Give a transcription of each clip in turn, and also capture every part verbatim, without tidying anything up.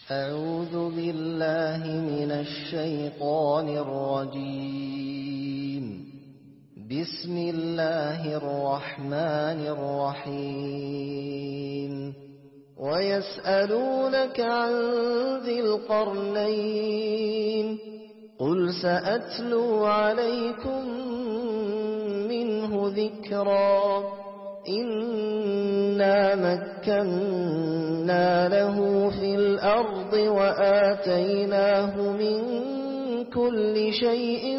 أعوذ بالله من الشيطان الرجيم. بسم الله الرحمن الرحيم. ويسألونك عن ذي القرنين قل سأتلو عليكم منه ذكرا. إنا مكنا له في الأرض وآتيناه من كل شيء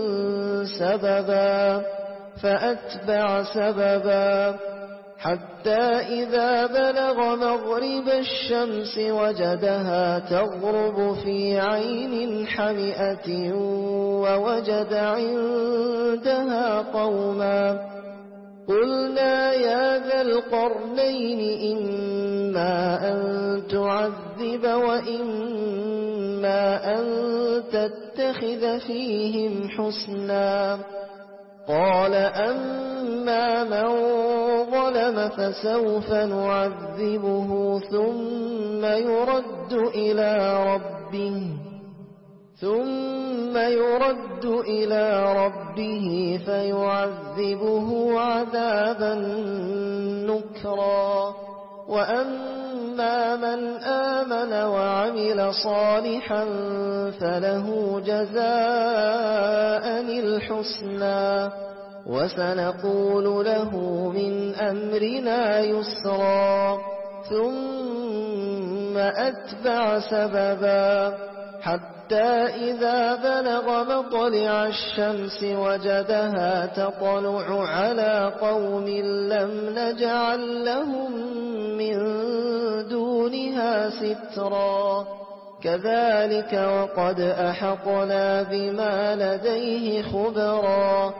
سببا فأتبع سببا حتى إذا بلغ مغرب الشمس وجدها تغرب في عين حمئة ووجد عندها قوما قلنا يا ذا القرنين إما أن تعذب وإما أن تتخذ فيهم حسنا. قال أما من ظلم فسوف نعذبه ثم يرد إلى ربه ثم يرد إلى ربه فيعذبه عذابا نكرا. وأما من آمن وعمل صالحا فله جزاء الحسنى وسنقول له من أمرنا يسرا. ثم أتبع سببا حتى إذا بلغ مطلع الشمس وجدها تطلع على قوم لم نجعل لهم من دونها سترا. كذلك وقد أحطنا بما لديه خبرا.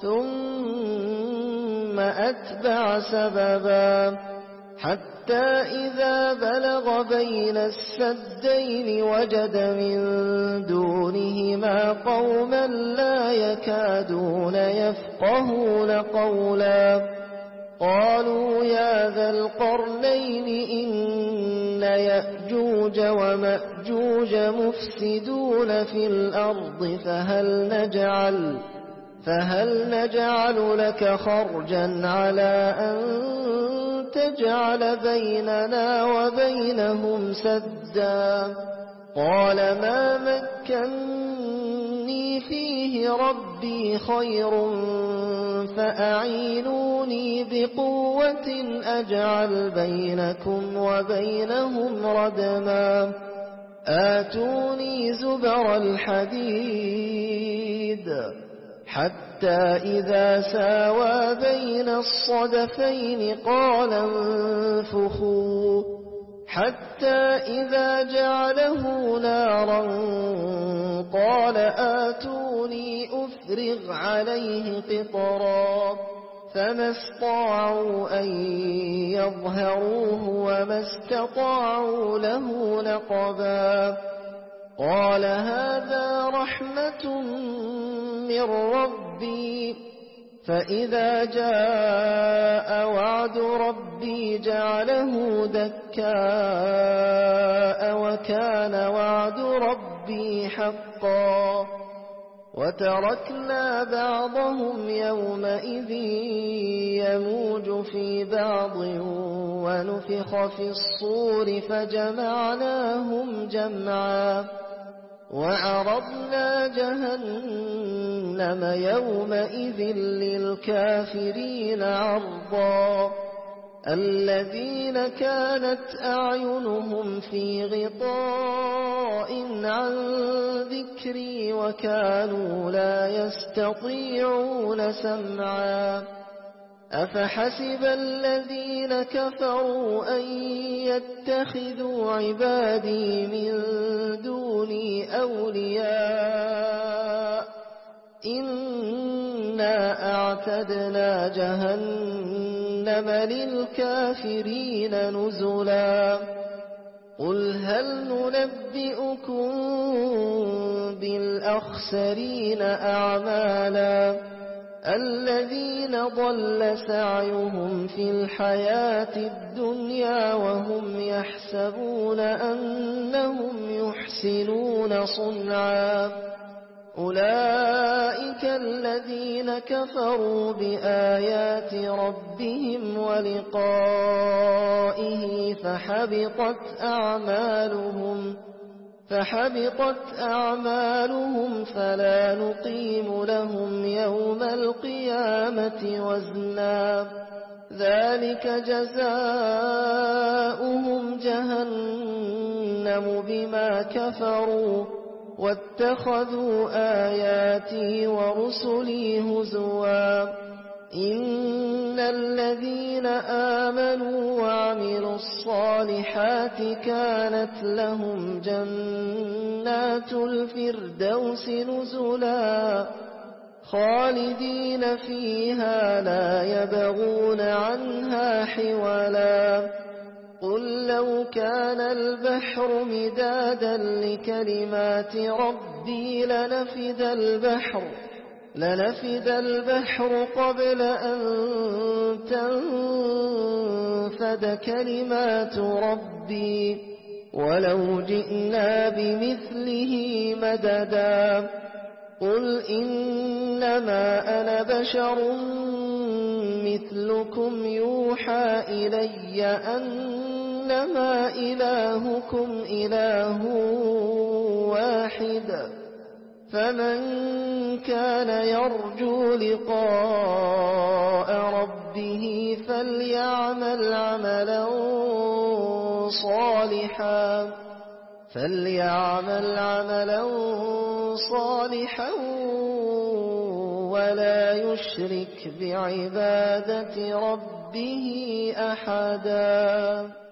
ثم أتبع سببا حتى إذا بلغ بين السدين وجد من دونهما قوما لا يكادون يفقهون قولا. قالوا يا ذا القرنين إن يأجوج ومأجوج مفسدون في الأرض فهل نجعل فهل نجعل لك خرجا على أن تجعل بيننا وبينهم سدا. قال ما مكني فيه ربي خير فأعينوني بقوة أجعل بينكم وبينهم ردما. آتوني زبر الحديد حتى إذا ساوى بين الصدفين قال انفخوا حتى إذا جعله نارا قال آتوني أفرغ عليه قطرا. فما استطاعوا أن يظهروه وما استطاعوا له نقبا. قال هذا رحمة من ربي فإذا جاء وعد ربي جعله دكاء وكان وعد ربي حقا. وتركنا بعضهم يومئذ يموج في بعض ونفخ في الصور فجمعناهم جمعا. وعرضنا جهنم يومئذ للكافرين عرضا. الذين كانت أعينهم في غطاء عن ذكري وكانوا لا يستطيعون سمعا. أفحسب الذين كفروا أن يتخذوا عبادي من دوني أولياء إنا أعتدنا جهنم للكافرين نزلا. قل هل ننبئكم بالأخسرين أعمالا الذين ضل سعيهم في الحياة الدنيا وهم يحسبون أنهم إنهم يحسنون صنعا أولئك الذين كفروا بآيات ربهم ولقائه فحبطت أعمالهم فحبطت أعمالهم فلا نقيم لهم يوم القيامة وزنا ذلك جزاؤهم جهنم بما كفروا واتخذوا آياتي ورسلي هزوا إن الذين آمنوا وعملوا الصالحات كانت لهم جنات الفردوس نزلا خالدين فيها لا يبغون عنها حولا قل لو كان البحر مدادا لكلمات ربي لنفد البحر لنفد البحر قبل أن تنفد كلمات ربي ولو جئنا بمثله مددا قل إنما أنا بشر مثلكم يوحى إلي أنما إلهكم إله واحد فمن كان يرجو لقاء ربه فليعمل عملا صالحا فليعمل عملا صالحا ولا يشرك بعبادة ربه أحدا.